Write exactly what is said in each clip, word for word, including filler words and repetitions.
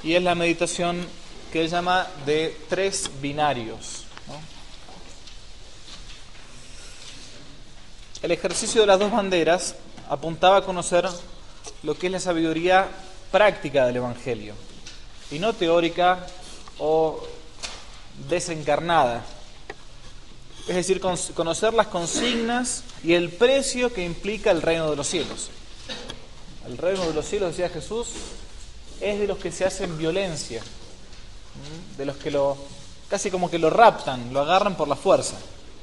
y es la meditación que él llama de tres binarios, ¿no? El ejercicio de las dos banderas apuntaba a conocer lo que es la sabiduría práctica del Evangelio, y no teórica o desencarnada. Es decir, conocer las consignas y el precio que implica el reino de los cielos. El reino de los cielos, decía Jesús, es de los que se hacen violencia, de los que lo casi como que lo raptan, lo agarran por la fuerza.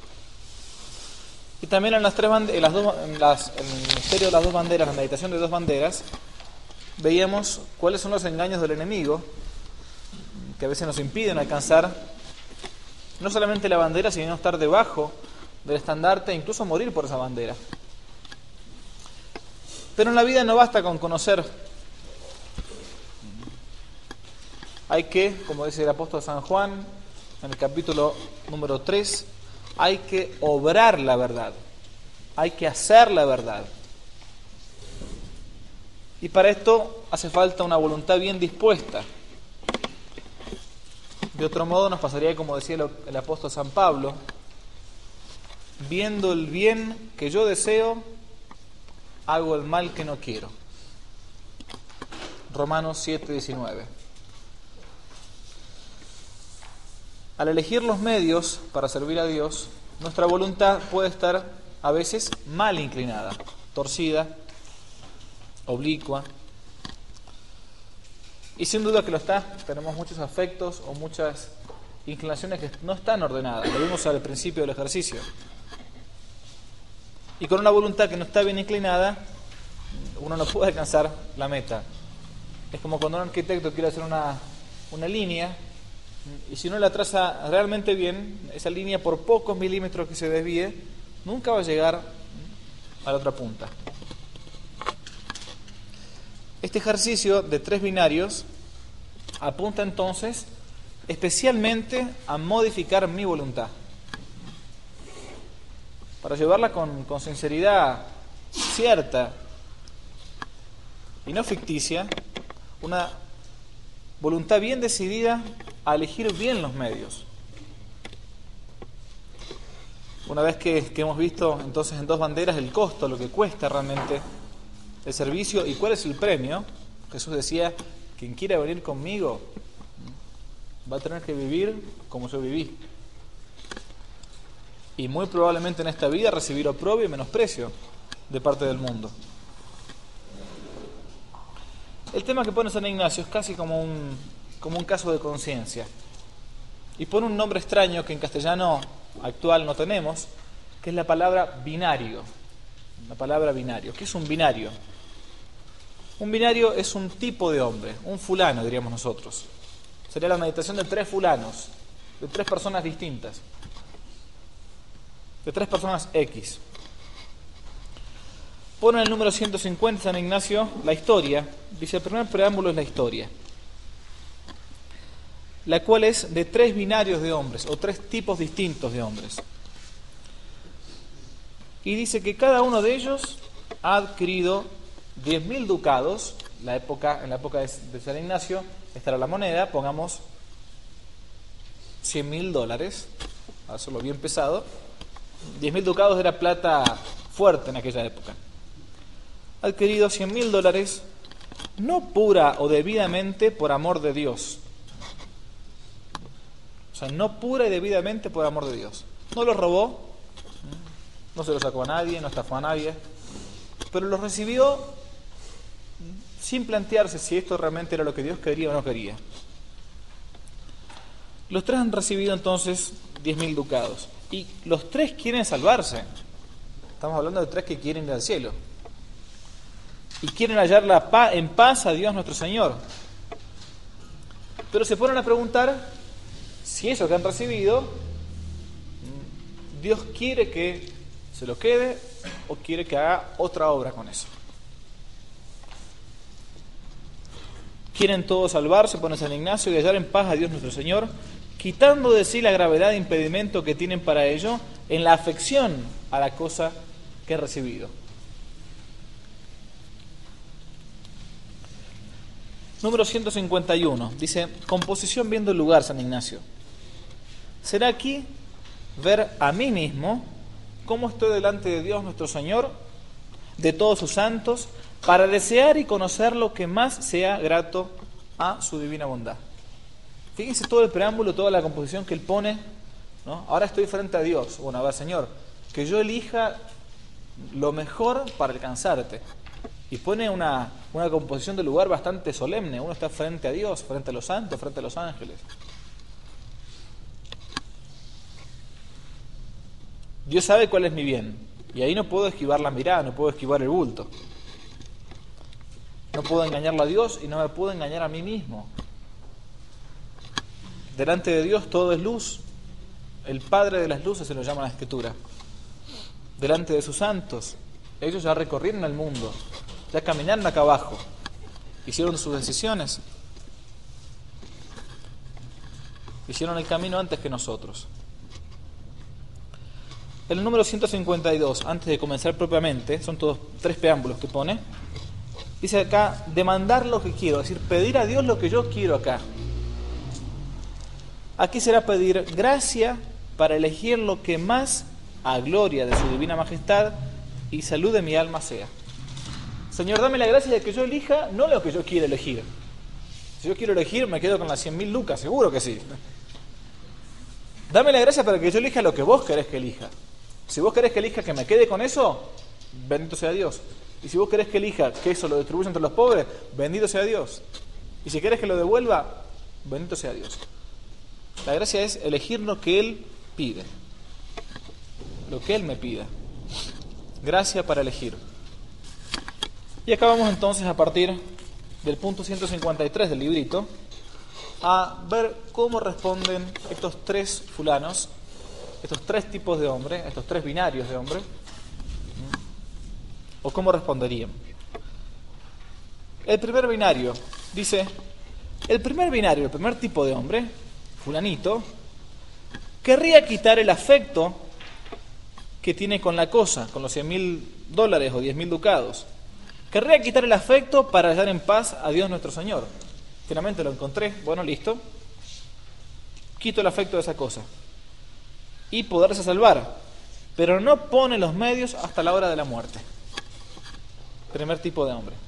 Y también en las tres bande- en las dos, en las, en el misterio de las dos banderas, la meditación de dos banderas, veíamos cuáles son los engaños del enemigo que a veces nos impiden alcanzar no solamente la bandera, sino estar debajo del estandarte e incluso morir por esa bandera. Pero en la vida no basta con conocer. Hay que, como dice el apóstol San Juan, en el capítulo número tres, hay que obrar la verdad. Hay que hacer la verdad. Y para esto hace falta una voluntad bien dispuesta. De otro modo nos pasaría, como decía el apóstol San Pablo, viendo el bien que yo deseo, hago el mal que no quiero. Romanos siete diecinueve. Al elegir los medios para servir a Dios, nuestra voluntad puede estar a veces mal inclinada, torcida, oblicua. Y sin duda que lo está. Tenemos muchos afectos o muchas inclinaciones que no están ordenadas. Lo vimos al principio del ejercicio. Y con una voluntad que no está bien inclinada, uno no puede alcanzar la meta. Es como cuando un arquitecto quiere hacer una, una línea, y si uno la traza realmente bien, esa línea por pocos milímetros que se desvíe, nunca va a llegar a la otra punta. Este ejercicio de tres binarios apunta entonces especialmente a modificar mi voluntad, para llevarla con, con sinceridad cierta y no ficticia, una voluntad bien decidida a elegir bien los medios. Una vez que, que hemos visto entonces en dos banderas el costo, lo que cuesta realmente el servicio y cuál es el premio, Jesús decía, quien quiera venir conmigo va a tener que vivir como yo viví. Y muy probablemente en esta vida recibir oprobio y menosprecio de parte del mundo. El tema que pone San Ignacio es casi como un, como un caso de conciencia. Y pone un nombre extraño que en castellano actual no tenemos, que es la palabra binario. La palabra binario. ¿Qué es un binario? Un binario es un tipo de hombre, un fulano, diríamos nosotros. Sería la meditación de tres fulanos, de tres personas distintas, de tres personas X. Pone en el número ciento cincuenta San Ignacio la historia. Dice, el primer preámbulo es la historia, la cual es de tres binarios de hombres, o tres tipos distintos de hombres. Y dice que cada uno de ellos ha adquirido diez mil ducados. La época, en la época de, de San Ignacio, esta era la moneda, pongamos cien mil dólares, a hacerlo bien pesado. diez mil ducados era plata fuerte en aquella época. Ha adquirido cien mil dólares, no pura o debidamente por amor de Dios. O sea, no pura y debidamente por amor de Dios. No lo robó, no se lo sacó a nadie, no estafó a nadie, pero lo recibió sin plantearse si esto realmente era lo que Dios quería o no quería. Los tres han recibido entonces diez mil ducados. Y los tres quieren salvarse. Estamos hablando de tres que quieren ir al cielo. Y quieren hallar la paz, en paz a Dios nuestro Señor. Pero se ponen a preguntar si eso que han recibido, Dios quiere que se lo quede o quiere que haga otra obra con eso. Quieren todos salvarse, pone San Ignacio, y hallar en paz a Dios nuestro Señor, quitando de sí la gravedad de impedimento que tienen para ello en la afección a la cosa que he recibido. Número ciento cincuenta y uno. Dice, composición viendo el lugar, San Ignacio. Será aquí ver a mí mismo cómo estoy delante de Dios nuestro Señor, de todos sus santos, para desear y conocer lo que más sea grato a su divina bondad. Fíjense todo el preámbulo, toda la composición que él pone, ¿no? Ahora estoy frente a Dios. Bueno, a ver, Señor, que yo elija lo mejor para alcanzarte. Y pone una, una composición del lugar bastante solemne. Uno está frente a Dios, frente a los santos, frente a los ángeles. Dios sabe cuál es mi bien. Y ahí no puedo esquivar la mirada, no puedo esquivar el bulto. No puedo engañarlo a Dios y no me puedo engañar a mí mismo. Delante de Dios todo es luz. El Padre de las luces se lo llama la Escritura. Delante de sus santos, ellos ya recorrieron el mundo, ya caminaron acá abajo, hicieron sus decisiones, hicieron el camino antes que nosotros. El número ciento cincuenta y dos, antes de comenzar propiamente, son todos tres preámbulos que pone, dice acá, demandar lo que quiero, es decir, pedir a Dios lo que yo quiero acá. Aquí será pedir gracia para elegir lo que más a gloria de su divina majestad y salud de mi alma sea. Señor, dame la gracia de que yo elija no lo que yo quiero elegir. Si yo quiero elegir, me quedo con las cien mil lucas, seguro que sí. Dame la gracia para que yo elija lo que vos querés que elija. Si vos querés que elija que me quede con eso, bendito sea Dios. Y si vos querés que elija que eso lo distribuya entre los pobres, bendito sea Dios. Y si querés que lo devuelva, bendito sea Dios. La gracia es elegir lo que Él pide, lo que Él me pida. Gracia para elegir. Y acá vamos entonces a partir del punto ciento cincuenta y tres del librito a ver cómo responden estos tres fulanos, estos tres tipos de hombre, estos tres binarios de hombre, o cómo responderían. El primer binario dice, el primer binario, el primer tipo de hombre, fulanito, querría quitar el afecto que tiene con la cosa, con los cien mil dólares o diez mil ducados. Querría quitar el afecto para hallar en paz a Dios nuestro Señor. Finalmente lo encontré, bueno, listo. Quito el afecto de esa cosa. Y poderse salvar. Pero no pone los medios hasta la hora de la muerte. Primer tipo de hombre.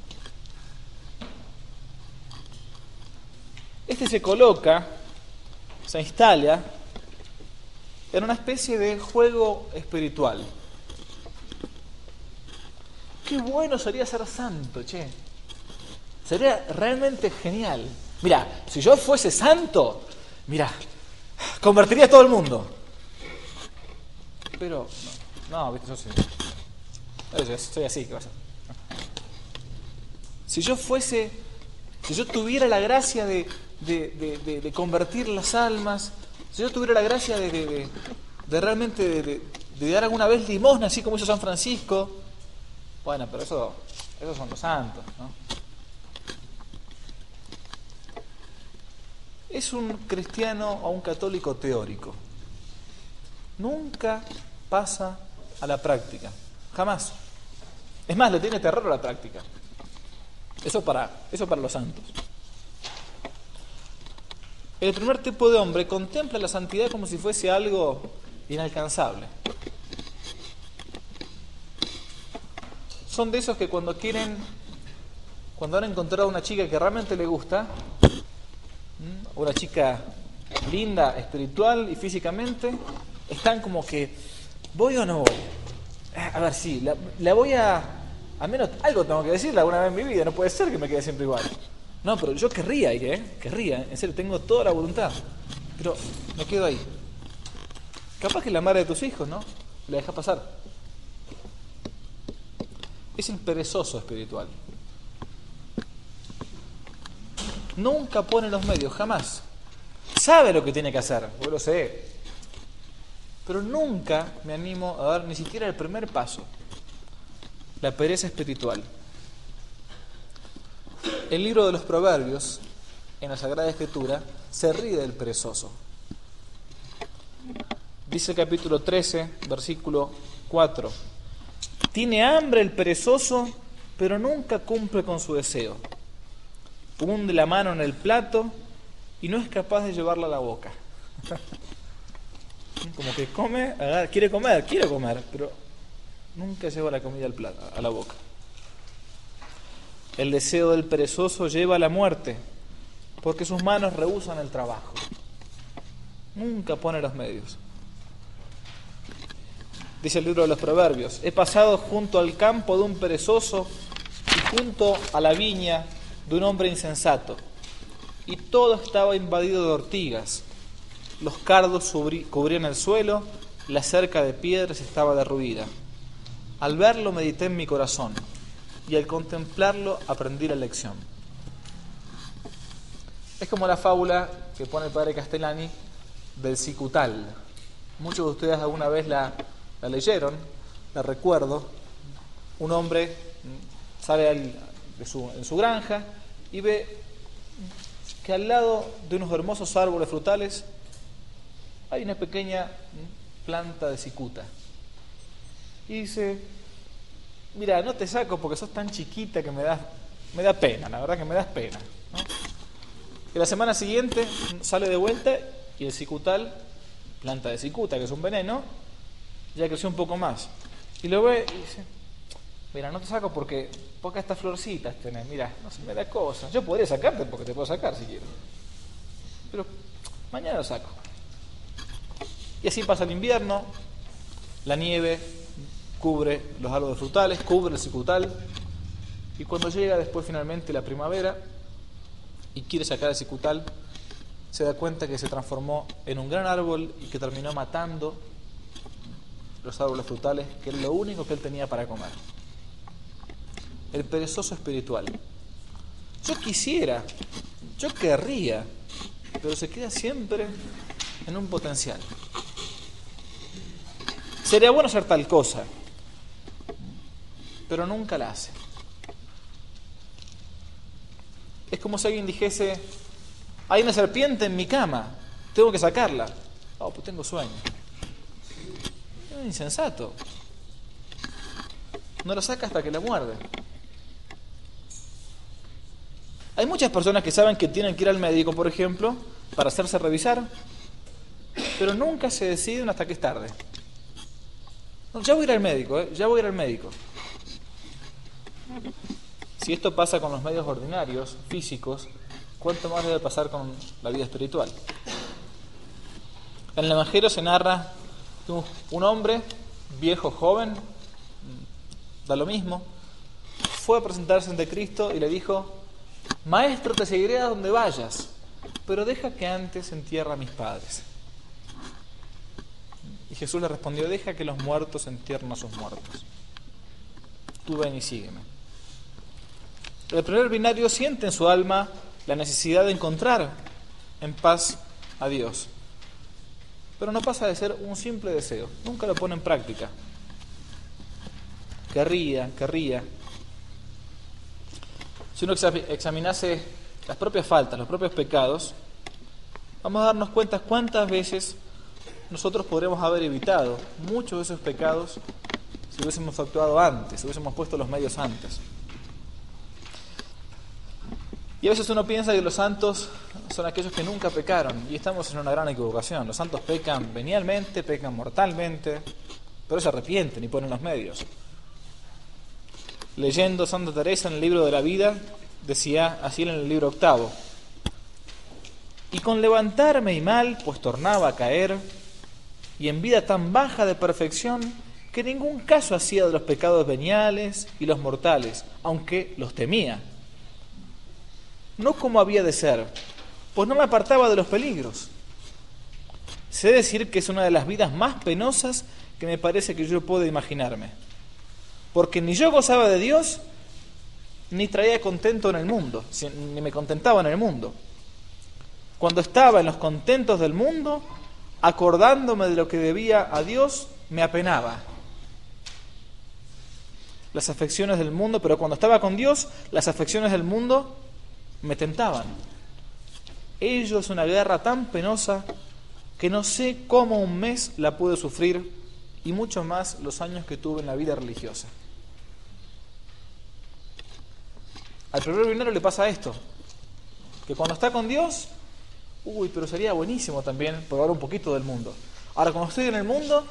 Este se coloca, se instala en una especie de juego espiritual. Qué bueno sería ser santo, che. Sería realmente genial. Mira, si yo fuese santo, mira, convertiría a todo el mundo. Pero, no, no viste, yo soy, yo soy así, ¿qué pasa? Si yo fuese, si yo tuviera la gracia de, de, de, de, de convertir las almas, si yo tuviera la gracia de, de, de, de realmente de, de, de dar alguna vez limosna, así como hizo San Francisco, bueno, pero eso, esos son los santos, ¿no? Es un cristiano o un católico teórico. Nunca pasa a la práctica, jamás. Es más, le tiene terror a la práctica. Eso para, eso para los santos. El primer tipo de hombre contempla la santidad como si fuese algo inalcanzable. Son de esos que cuando quieren, cuando han encontrado una chica que realmente le gusta, una chica linda, espiritual y físicamente, están como que, ¿voy o no voy? A ver, sí, la, la voy a... Al menos algo tengo que decirle alguna vez en mi vida, no puede ser que me quede siempre igual. No, pero yo querría ir, ¿eh? Querría, en serio, tengo toda la voluntad. Pero me quedo ahí. Capaz que la madre de tus hijos, ¿no? La deja pasar. Es el perezoso espiritual. Nunca pone los medios, jamás. Sabe lo que tiene que hacer, yo lo sé. Pero nunca me animo a dar ni siquiera el primer paso. La pereza espiritual. El libro de los Proverbios, en la Sagrada Escritura, se ríe del perezoso. Dice el capítulo trece, versículo cuatro. Tiene hambre el perezoso, pero nunca cumple con su deseo. hunde la mano en el plato y no es capaz de llevarla a la boca. Como que come, agarra, quiere comer, quiere comer, pero nunca lleva la comida al plato, a la boca. El deseo del perezoso lleva a la muerte, porque sus manos rehúsan el trabajo. Nunca pone los medios. Dice el libro de los Proverbios: he pasado junto al campo de un perezoso y junto a la viña de un hombre insensato, y todo estaba invadido de ortigas. Los cardos cubrían el suelo, la cerca de piedras estaba derruida. Al verlo medité en mi corazón, y al contemplarlo aprendí la lección. Es como la fábula que pone el padre Castellani del cicutal. Muchos de ustedes alguna vez la, la leyeron, la recuerdo. Un hombre sale al, de su, en su granja y ve que al lado de unos hermosos árboles frutales hay una pequeña planta de cicuta. Y dice: mira, no te saco porque sos tan chiquita que me das, me da pena, la verdad que me das pena, ¿no? Y la semana siguiente sale de vuelta y el cicutal, planta de cicuta, que es un veneno, ya creció un poco más. Y lo ve y dice: mira, no te saco porque pocas estas florcitas tenés, mira, no se me da cosa. Yo podría sacarte porque te puedo sacar si quiero, pero mañana lo saco. Y así pasa el invierno, la nieve cubre los árboles frutales, cubre el cicutal, y cuando llega después finalmente la primavera y quiere sacar el cicutal, se da cuenta que se transformó en un gran árbol y que terminó matando los árboles frutales, que es lo único que él tenía para comer. El perezoso espiritual. Yo quisiera, yo querría, pero se queda siempre en un potencial. Sería bueno hacer tal cosa, pero nunca la hace. Es como si alguien dijese: hay una serpiente en mi cama, tengo que sacarla. Oh, pues tengo sueño. Es insensato. No la saca hasta que la muerde. Hay muchas personas que saben que tienen que ir al médico, por ejemplo, para hacerse revisar, pero nunca se deciden hasta que es tarde. No, ya voy a ir al médico, ¿eh? ya voy a ir al médico. Si esto pasa con los medios ordinarios, físicos, ¿cuánto más debe pasar con la vida espiritual? En el Evangelio se narra que un, un hombre, viejo, joven, da lo mismo, fue a presentarse ante Cristo y le dijo: Maestro, te seguiré a donde vayas, pero deja que antes entierre a mis padres. Y Jesús le respondió: deja que los muertos entierren a sus muertos. Tú ven y sígueme. El primer binario siente en su alma la necesidad de encontrar en paz a Dios, pero no pasa de ser un simple deseo, nunca lo pone en práctica. Querría, querría. Si uno examinase las propias faltas, los propios pecados, vamos a darnos cuenta cuántas veces nosotros podríamos haber evitado muchos de esos pecados si hubiésemos actuado antes, si hubiésemos puesto los medios antes. Y a veces uno piensa que los santos son aquellos que nunca pecaron, y estamos en una gran equivocación. Los santos pecan venialmente, pecan mortalmente, pero se arrepienten y ponen los medios. Leyendo Santa Teresa en el libro de la vida, decía así en el libro octavo: y con levantarme y mal, pues tornaba a caer, y en vida tan baja de perfección, que ningún caso hacía de los pecados veniales y los mortales, aunque los temía. No como había de ser, pues no me apartaba de los peligros. Sé decir que es una de las vidas más penosas que me parece que yo puedo imaginarme, porque ni yo gozaba de Dios, ni traía contento en el mundo, ni me contentaba en el mundo. Cuando estaba en los contentos del mundo, acordándome de lo que debía a Dios, me apenaba. Las afecciones del mundo, pero cuando estaba con Dios, las afecciones del mundo me tentaban. Ello es una guerra tan penosa que no sé cómo un mes la pude sufrir, y mucho más los años que tuve en la vida religiosa. Al primer binario le pasa esto. Que cuando está con Dios, uy, pero sería buenísimo también probar un poquito del mundo. Ahora, cuando estoy en el mundo,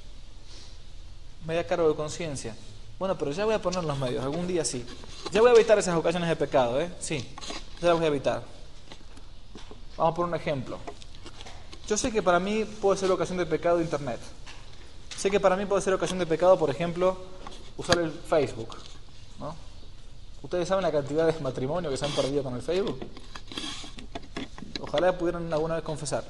me da cargo de conciencia. Bueno, pero ya voy a poner los medios, algún día sí. Ya voy a evitar esas ocasiones de pecado, ¿eh? Sí, ya las voy a evitar. Vamos por un ejemplo. Yo sé que para mí puede ser ocasión de pecado Internet. Sé que para mí puede ser ocasión de pecado, por ejemplo, usar el Facebook, ¿no? ¿Ustedes saben la cantidad de matrimonios que se han perdido con el Facebook? Ojalá pudieran alguna vez confesar.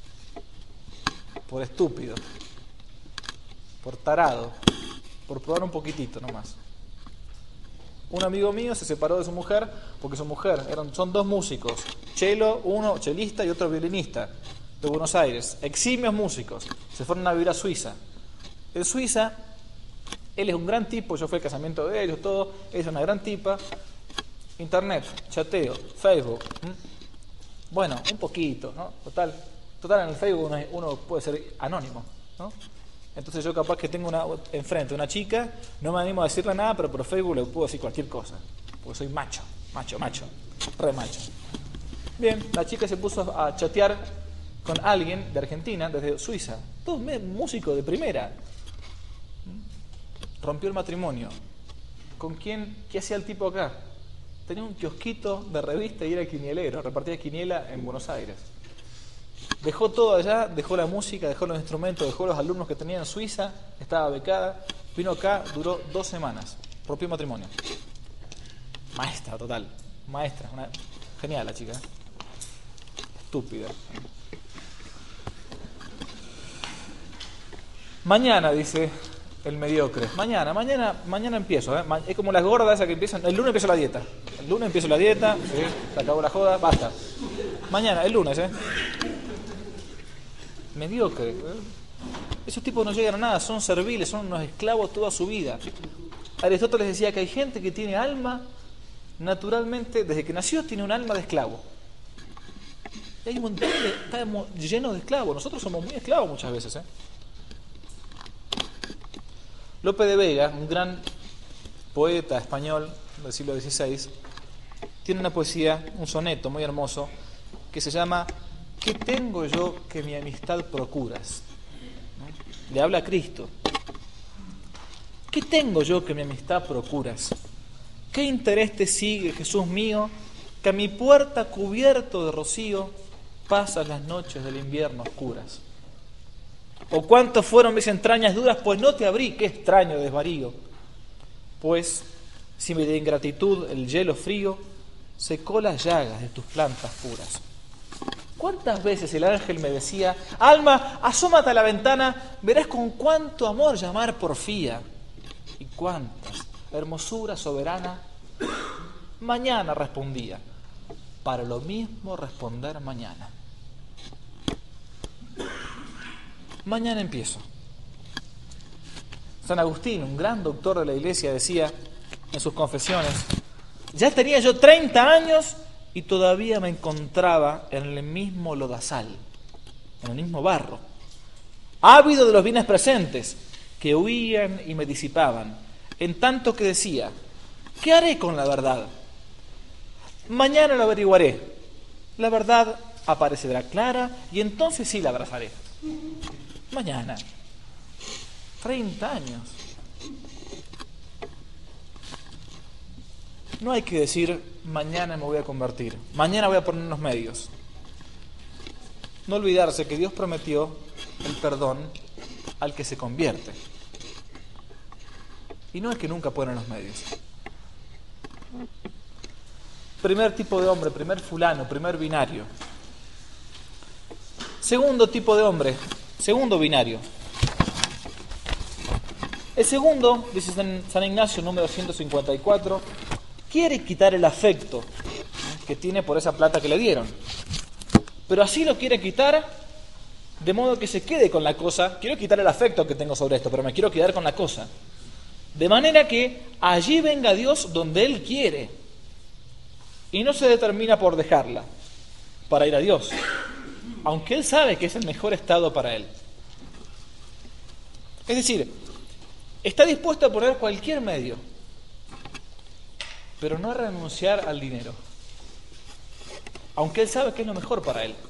Por estúpido. Por tarado. Por probar un poquitito nomás. Un amigo mío se separó de su mujer porque su mujer, eran, son dos músicos. Chelo, uno chelista y otro violinista, de Buenos Aires. Eximios músicos. Se fueron a vivir a Suiza. En Suiza, él es un gran tipo, yo fui al casamiento de ellos, todo, ella es una gran tipa. Internet, chateo, Facebook. ¿m? Bueno, un poquito, ¿no? Total, total en el Facebook uno, uno puede ser anónimo, ¿no? Entonces yo capaz que tengo una enfrente una chica, no me animo a decirle nada, pero por Facebook le puedo decir cualquier cosa, porque soy macho, macho, macho, re macho. Bien, la chica se puso a chatear con alguien de Argentina, desde Suiza, todo músico de primera. Rompió el matrimonio. ¿Con quién? ¿Qué hacía el tipo acá? Tenía un kiosquito de revista y era quinielero, repartía quiniela en Buenos Aires. Dejó todo allá, dejó la música, dejó los instrumentos, dejó los alumnos que tenía en Suiza, estaba becada, vino acá, duró dos semanas, rompió el matrimonio. Maestra total, maestra, una... genial la chica, estúpida. Mañana, dice el mediocre, mañana, mañana, mañana empiezo, ¿eh? Es como las gordas esas que empiezan, el lunes empiezo la dieta, el lunes empiezo la dieta, ¿sí? Se acabó la joda, basta. Mañana, el lunes, ¿eh? Mediocre. Esos tipos no llegan a nada, son serviles, son unos esclavos toda su vida. Aristóteles decía que hay gente que tiene alma, naturalmente, desde que nació tiene un alma de esclavo. Y hay un montón de, está lleno de esclavos. Nosotros somos muy esclavos muchas veces, ¿eh? Lope de Vega, un gran poeta español del siglo dieciséis, tiene una poesía, un soneto muy hermoso, que se llama ¿Qué tengo yo que mi amistad procuras? ¿No? Le habla a Cristo. ¿Qué tengo yo que mi amistad procuras? ¿Qué interés te sigue, Jesús mío, que a mi puerta cubierto de rocío pasas las noches del invierno oscuras? ¿O cuánto fueron mis entrañas duras? Pues no te abrí, qué extraño desvarío. Pues, si de ingratitud el hielo frío secó las llagas de tus plantas puras. ¿Cuántas veces el ángel me decía, alma, asómate a la ventana, verás con cuánto amor llamar porfía? Y cuántas, hermosura soberana, mañana respondía, para lo mismo responder mañana. Mañana empiezo. San Agustín, un gran doctor de la Iglesia, decía en sus confesiones, ya tenía yo treinta años y todavía me encontraba en el mismo lodazal, en el mismo barro, ávido de los bienes presentes, que huían y me disipaban, en tanto que decía, ¿qué haré con la verdad? Mañana lo averiguaré, la verdad aparecerá clara y entonces sí la abrazaré. Mañana, treinta años. No hay que decir, mañana me voy a convertir, mañana voy a poner los medios. No olvidarse que Dios prometió el perdón al que se convierte. Y no es que nunca ponen los medios. Primer tipo de hombre, primer fulano, primer binario. Segundo tipo de hombre, segundo binario. El segundo, dice San Ignacio, número ciento cincuenta y cuatro, quiere quitar el afecto que tiene por esa plata que le dieron. Pero así lo quiere quitar de modo que se quede con la cosa. Quiero quitar el afecto que tengo sobre esto, pero me quiero quedar con la cosa. De manera que allí venga Dios donde Él quiere. Y no se determina por dejarla para ir a Dios, aunque Él sabe que es el mejor estado para Él. Es decir, está dispuesto a poner cualquier medio, pero no a renunciar al dinero. aunque él sabe que es lo mejor para él.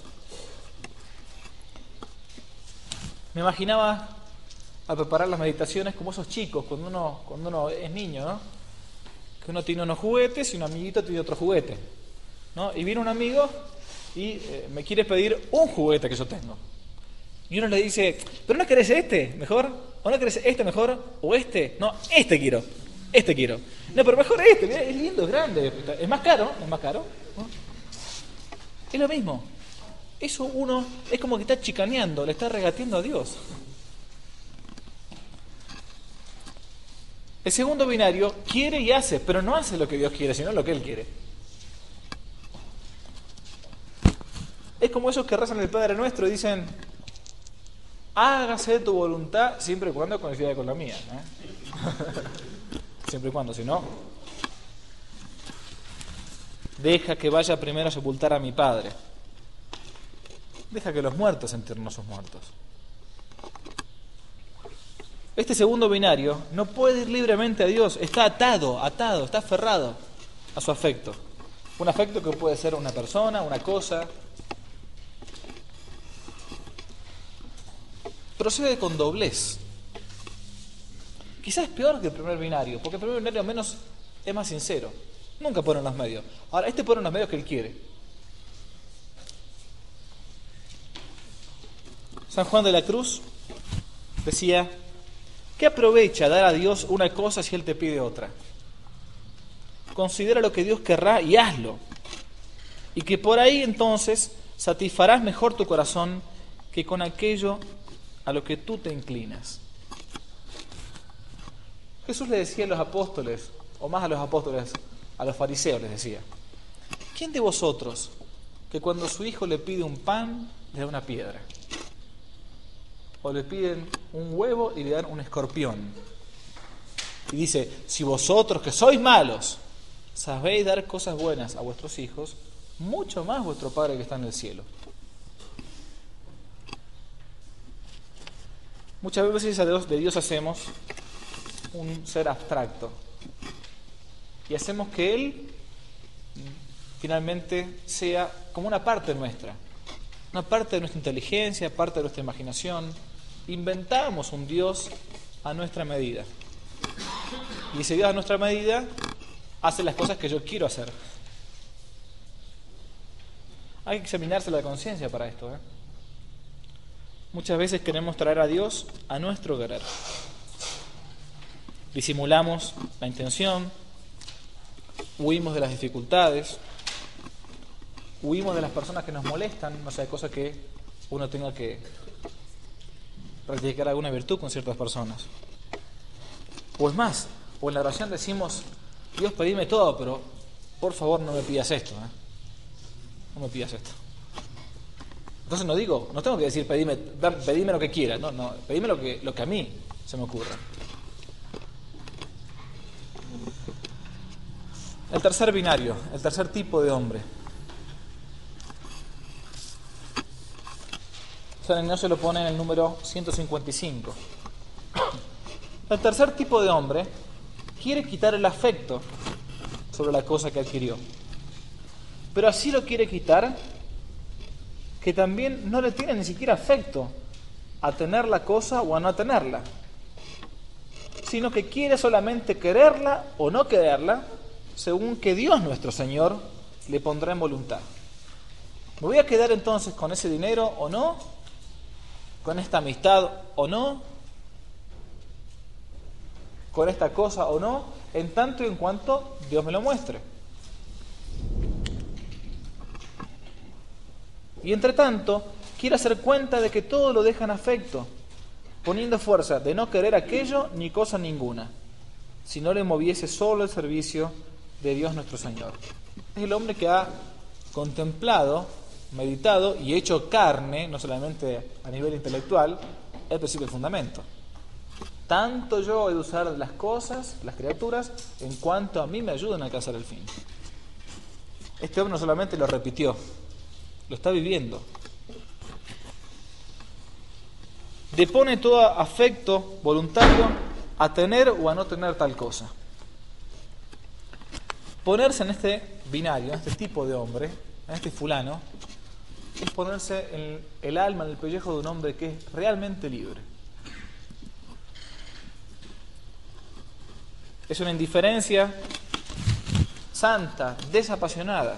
Me imaginaba al preparar las meditaciones como esos chicos, cuando uno, cuando uno es niño, ¿no? Que uno tiene unos juguetes y un amiguito tiene otro juguete, ¿no? Y viene un amigo y eh, me quiere pedir un juguete que yo tengo. Y uno le dice, ¿pero no querés este mejor? ¿O no querés este mejor? ¿O este? No, este quiero, este quiero. No, pero mejor este, mirá, es lindo, es grande, es más caro, es más caro, ¿no? Es lo mismo. Eso uno es como que está chicaneando, le está regateando a Dios. El segundo binario quiere y hace, pero no hace lo que Dios quiere, sino lo que Él quiere. Es como esos que rezan el Padre Nuestro y dicen, hágase tu voluntad siempre y cuando coincida con la mía, ¿eh? Siempre y cuando, si no, deja que vaya primero a sepultar a mi padre. Deja que los muertos entierren a sus muertos. Este segundo binario no puede ir libremente a Dios, está atado, atado, está aferrado a su afecto. Un afecto que puede ser una persona, una cosa. Procede con doblez. Quizás es peor que el primer binario, porque el primer binario menos es más sincero. Nunca pone en los medios. Ahora, este pone en los medios que él quiere. San Juan de la Cruz decía, ¿qué aprovecha dar a Dios una cosa si Él te pide otra? Considera lo que Dios querrá y hazlo. Y que por ahí entonces satisfarás mejor tu corazón que con aquello a lo que tú te inclinas. Jesús le decía a los apóstoles, o más a los apóstoles, a los fariseos les decía, ¿quién de vosotros que cuando su hijo le pide un pan le da una piedra? O le piden un huevo y le dan un escorpión. Y dice, si vosotros que sois malos sabéis dar cosas buenas a vuestros hijos, mucho más vuestro Padre que está en el cielo. Muchas veces de Dios, de Dios hacemos un ser abstracto y hacemos que Él finalmente sea como una parte nuestra, una parte de nuestra inteligencia, parte de nuestra imaginación. Inventamos un Dios a nuestra medida. Y ese Dios a nuestra medida hace las cosas que yo quiero hacer. Hay que examinarse la conciencia para esto, ¿eh? Muchas veces queremos traer a Dios a nuestro querer. Disimulamos la intención, huimos de las dificultades, huimos de las personas que nos molestan, no sea cosa que uno tenga que practicar alguna virtud con ciertas personas. O es más, o en la oración decimos, Dios, pedime todo, pero por favor no me pidas esto, ¿eh? No me pidas esto. Entonces no digo, no tengo que decir pedime, pedime lo que quieras, no, no, pedime lo que, lo que a mí se me ocurra. El tercer binario, el tercer tipo de hombre. San Ignacio lo pone en el número ciento cincuenta y cinco. El tercer tipo de hombre quiere quitar el afecto sobre la cosa que adquirió. Pero así lo quiere quitar que también no le tiene ni siquiera afecto a tener la cosa o a no tenerla, sino que quiere solamente quererla o no quererla según que Dios nuestro Señor le pondrá en voluntad. ¿Me voy a quedar entonces con ese dinero o no? ¿Con esta amistad o no? ¿Con esta cosa o no? En tanto y en cuanto Dios me lo muestre. Y entre tanto, quiere hacer cuenta de que todo lo deja en afecto, poniendo fuerza de no querer aquello ni cosa ninguna, si no le moviese solo el servicio de Dios nuestro Señor. Es el hombre que ha contemplado, meditado y hecho carne, no solamente a nivel intelectual, el principio y fundamento. Tanto yo he de usar las cosas, las criaturas, en cuanto a mí me ayudan a alcanzar el fin. Este hombre no solamente lo repitió, lo está viviendo. Depone todo afecto voluntario a tener o a no tener tal cosa. Ponerse en este binario, en este tipo de hombre, en este fulano, es ponerse el, el alma en el pellejo de un hombre que es realmente libre. Es una indiferencia santa, desapasionada.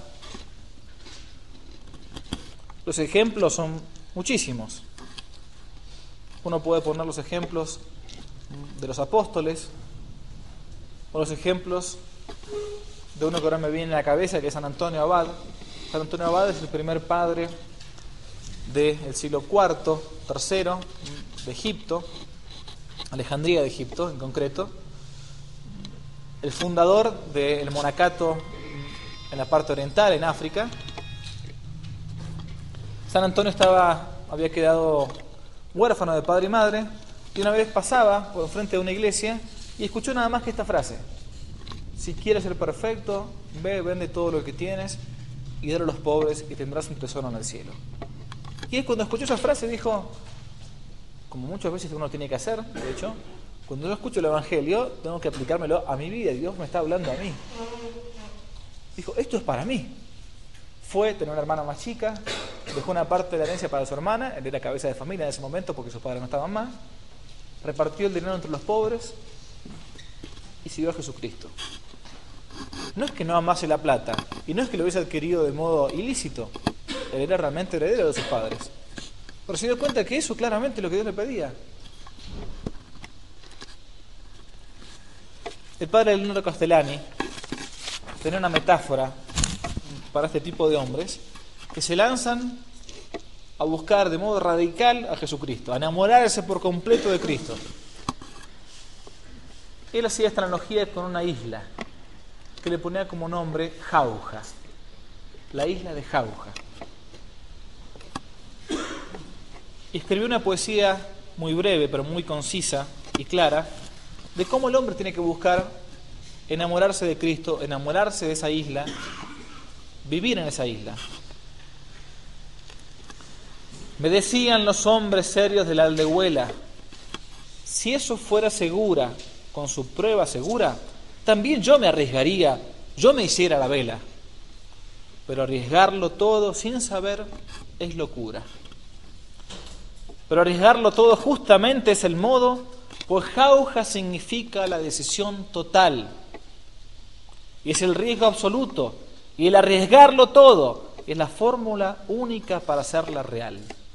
Los ejemplos son muchísimos. Uno puede poner los ejemplos de los apóstoles, o los ejemplos de uno que ahora me viene a la cabeza, que es San Antonio Abad. San Antonio Abad es el primer padre del siglo cuarto, tercero, de Egipto, Alejandría de Egipto en concreto, el fundador del monacato en la parte oriental, en África. San Antonio estaba, había quedado huérfano de padre y madre, y una vez pasaba por frente de una iglesia y escuchó nada más que esta frase: si quieres ser perfecto, ve, vende todo lo que tienes y dale a los pobres y tendrás un tesoro en el cielo. Y él, cuando escuchó esa frase, dijo, como muchas veces uno tiene que hacer, de hecho, cuando yo escucho el Evangelio, tengo que aplicármelo a mi vida, y Dios me está hablando a mí. Dijo, esto es para mí. Fue, tenía una hermana más chica, dejó una parte de la herencia para su hermana, él era cabeza de familia en ese momento porque sus padres no estaban más, repartió el dinero entre los pobres y siguió a Jesucristo. No es que no amase la plata, y no es que lo hubiese adquirido de modo ilícito, él era realmente heredero de sus padres, pero se dio cuenta que eso claramente es lo que Dios le pedía. El padre Leonardo Castellani tenía una metáfora para este tipo de hombres que se lanzan a buscar de modo radical a Jesucristo, a enamorarse por completo de Cristo. Él hacía esta analogía con una isla que le ponía como nombre Jauja, la isla de Jauja. Y escribió una poesía muy breve pero muy concisa y clara de cómo el hombre tiene que buscar enamorarse de Cristo, enamorarse de esa isla, vivir en esa isla. Me decían los hombres serios de la aldehuela, si eso fuera segura, con su prueba segura, también yo me arriesgaría, yo me hiciera la vela. Pero arriesgarlo todo sin saber es locura. Pero arriesgarlo todo justamente es el modo, pues jauja significa la decisión total. Y es el riesgo absoluto. Y el arriesgarlo todo es la fórmula única para hacerla real.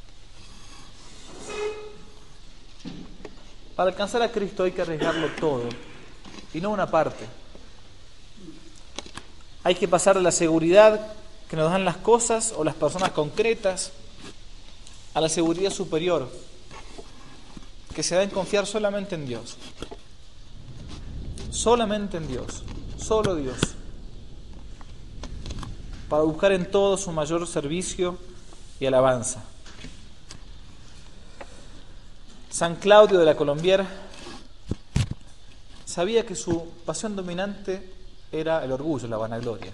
Para alcanzar a Cristo hay que arriesgarlo todo, y no una parte. Hay que pasar de la seguridad que nos dan las cosas o las personas concretas a la seguridad superior, que se da en confiar solamente en Dios. Solamente en Dios, solo Dios. Para buscar en todo su mayor servicio y alabanza. San Claudio de la Colombière sabía que su pasión dominante era el orgullo, la vanagloria.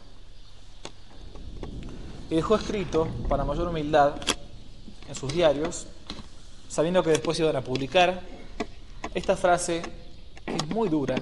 Y dejó escrito, para mayor humildad, en sus diarios, sabiendo que después iban a publicar, esta frase que es muy dura.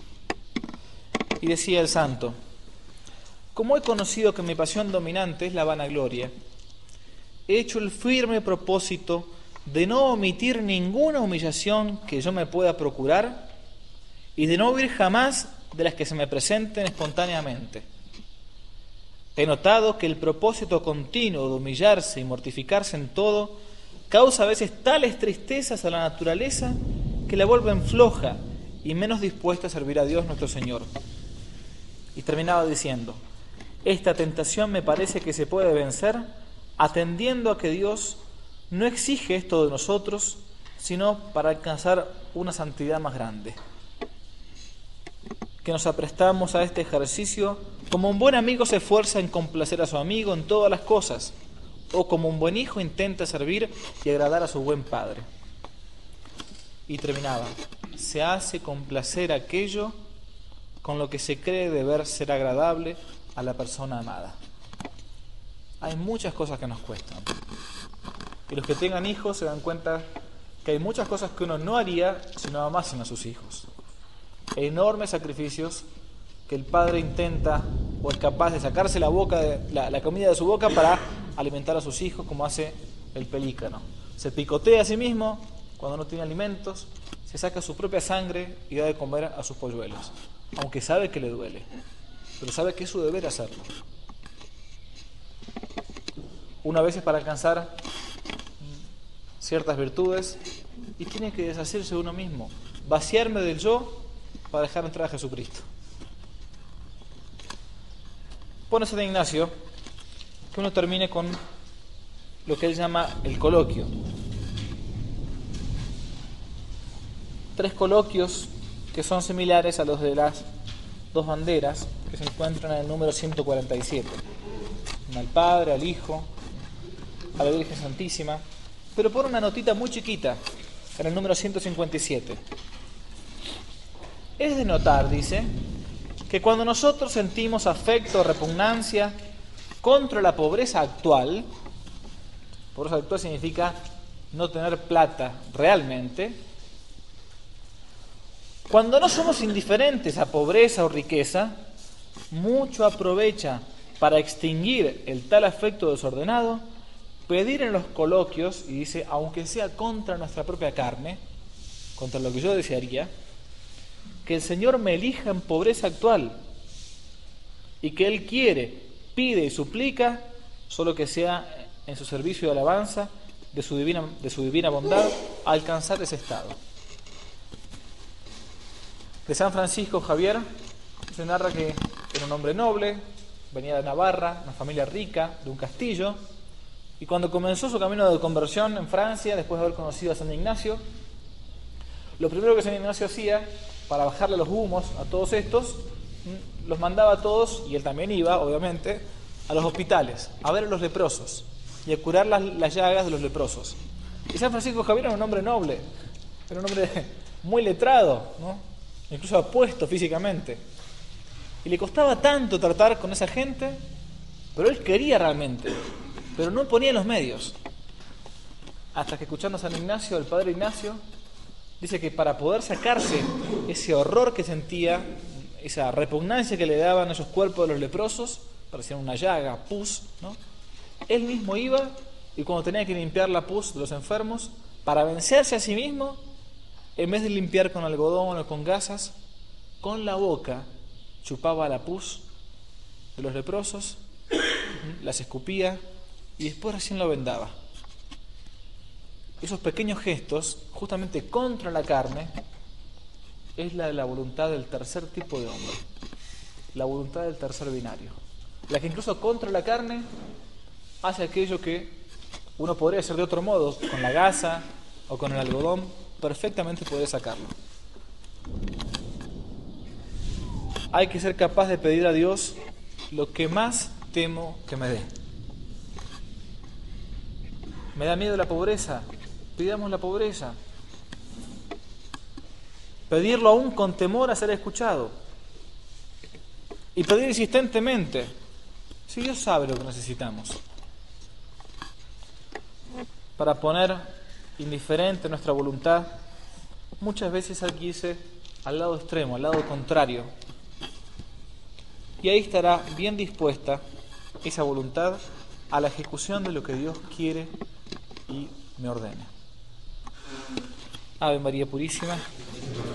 Y decía el santo: como he conocido que mi pasión dominante es la vanagloria, he hecho el firme propósito de no omitir ninguna humillación que yo me pueda procurar y de no huir jamás de las que se me presenten espontáneamente. He notado que el propósito continuo de humillarse y mortificarse en todo causa a veces tales tristezas a la naturaleza que la vuelven floja y menos dispuesta a servir a Dios nuestro Señor. Y terminaba diciendo: esta tentación me parece que se puede vencer atendiendo a que Dios no exige esto de nosotros, sino para alcanzar una santidad más grande. Que nos aprestamos a este ejercicio como un buen amigo se esfuerza en complacer a su amigo en todas las cosas, o como un buen hijo intenta servir y agradar a su buen padre. Y terminaba: se hace complacer aquello con lo que se cree deber ser agradable a la persona amada. Hay muchas cosas que nos cuestan. Y los que tengan hijos se dan cuenta que hay muchas cosas que uno no haría si no amasen a sus hijos. Enormes sacrificios que el padre intenta o es capaz de sacarse la, boca de, la, la comida de su boca para alimentar a sus hijos, como hace el pelícano. Se picotea a sí mismo cuando no tiene alimentos, se saca su propia sangre y da de comer a sus polluelos, aunque sabe que le duele, pero sabe que es su deber hacerlo. Una vez es para alcanzar ciertas virtudes y tiene que deshacerse de uno mismo, vaciarme del yo para dejar entrar a Jesucristo. Pone San Ignacio que uno termine con lo que él llama el coloquio. Tres coloquios que son similares a los de las dos banderas que se encuentran en el número ciento cuarenta y siete. Al Padre, al Hijo, a la Virgen Santísima, pero por una notita muy chiquita en el número ciento cincuenta y siete. Es de notar, dice, que cuando nosotros sentimos afecto o repugnancia contra la pobreza actual, pobreza actual significa no tener plata realmente, cuando no somos indiferentes a pobreza o riqueza, mucho aprovecha para extinguir el tal afecto desordenado, pedir en los coloquios, y dice, aunque sea contra nuestra propia carne, contra lo que yo desearía, que el Señor me elija en pobreza actual y que Él quiere, pide y suplica, solo que sea en su servicio de alabanza de su divina, de su divina bondad, alcanzar ese estado. De San Francisco Javier se narra que era un hombre noble, venía de Navarra, una familia rica, de un castillo, y cuando comenzó su camino de conversión en Francia, después de haber conocido a San Ignacio, lo primero que San Ignacio hacía para bajarle los humos a todos estos, los mandaba a todos, y él también iba, obviamente, a los hospitales, a ver a los leprosos y a curar las, las llagas de los leprosos. Y San Francisco Javier era un hombre noble, era un hombre muy letrado, ¿no? Incluso apuesto físicamente. Y le costaba tanto tratar con esa gente, pero él quería realmente, pero no ponía los medios. Hasta que, escuchando a San Ignacio, el padre Ignacio, dice que para poder sacarse ese horror que sentía, esa repugnancia que le daban esos cuerpos de los leprosos, parecían una llaga, pus, ¿no? Él mismo iba, y cuando tenía que limpiar la pus de los enfermos, para vencerse a sí mismo, en vez de limpiar con algodón o con gasas, con la boca chupaba la pus de los leprosos, las escupía y después recién lo vendaba. Esos pequeños gestos, justamente contra la carne, es la de la voluntad del tercer tipo de hombre, la voluntad del tercer binario, la que incluso contra la carne hace aquello que uno podría hacer de otro modo, con la gasa o con el algodón, perfectamente puede sacarlo. Hay que ser capaz de pedir a Dios lo que más temo que me dé. Me da miedo la pobreza, pidamos la pobreza. Pedirlo aún con temor a ser escuchado. Y pedir insistentemente, si Dios sabe lo que necesitamos. Para poner indiferente nuestra voluntad, muchas veces hay que irse al lado extremo, al lado contrario. Y ahí estará bien dispuesta esa voluntad a la ejecución de lo que Dios quiere y me ordena. Ave María Purísima.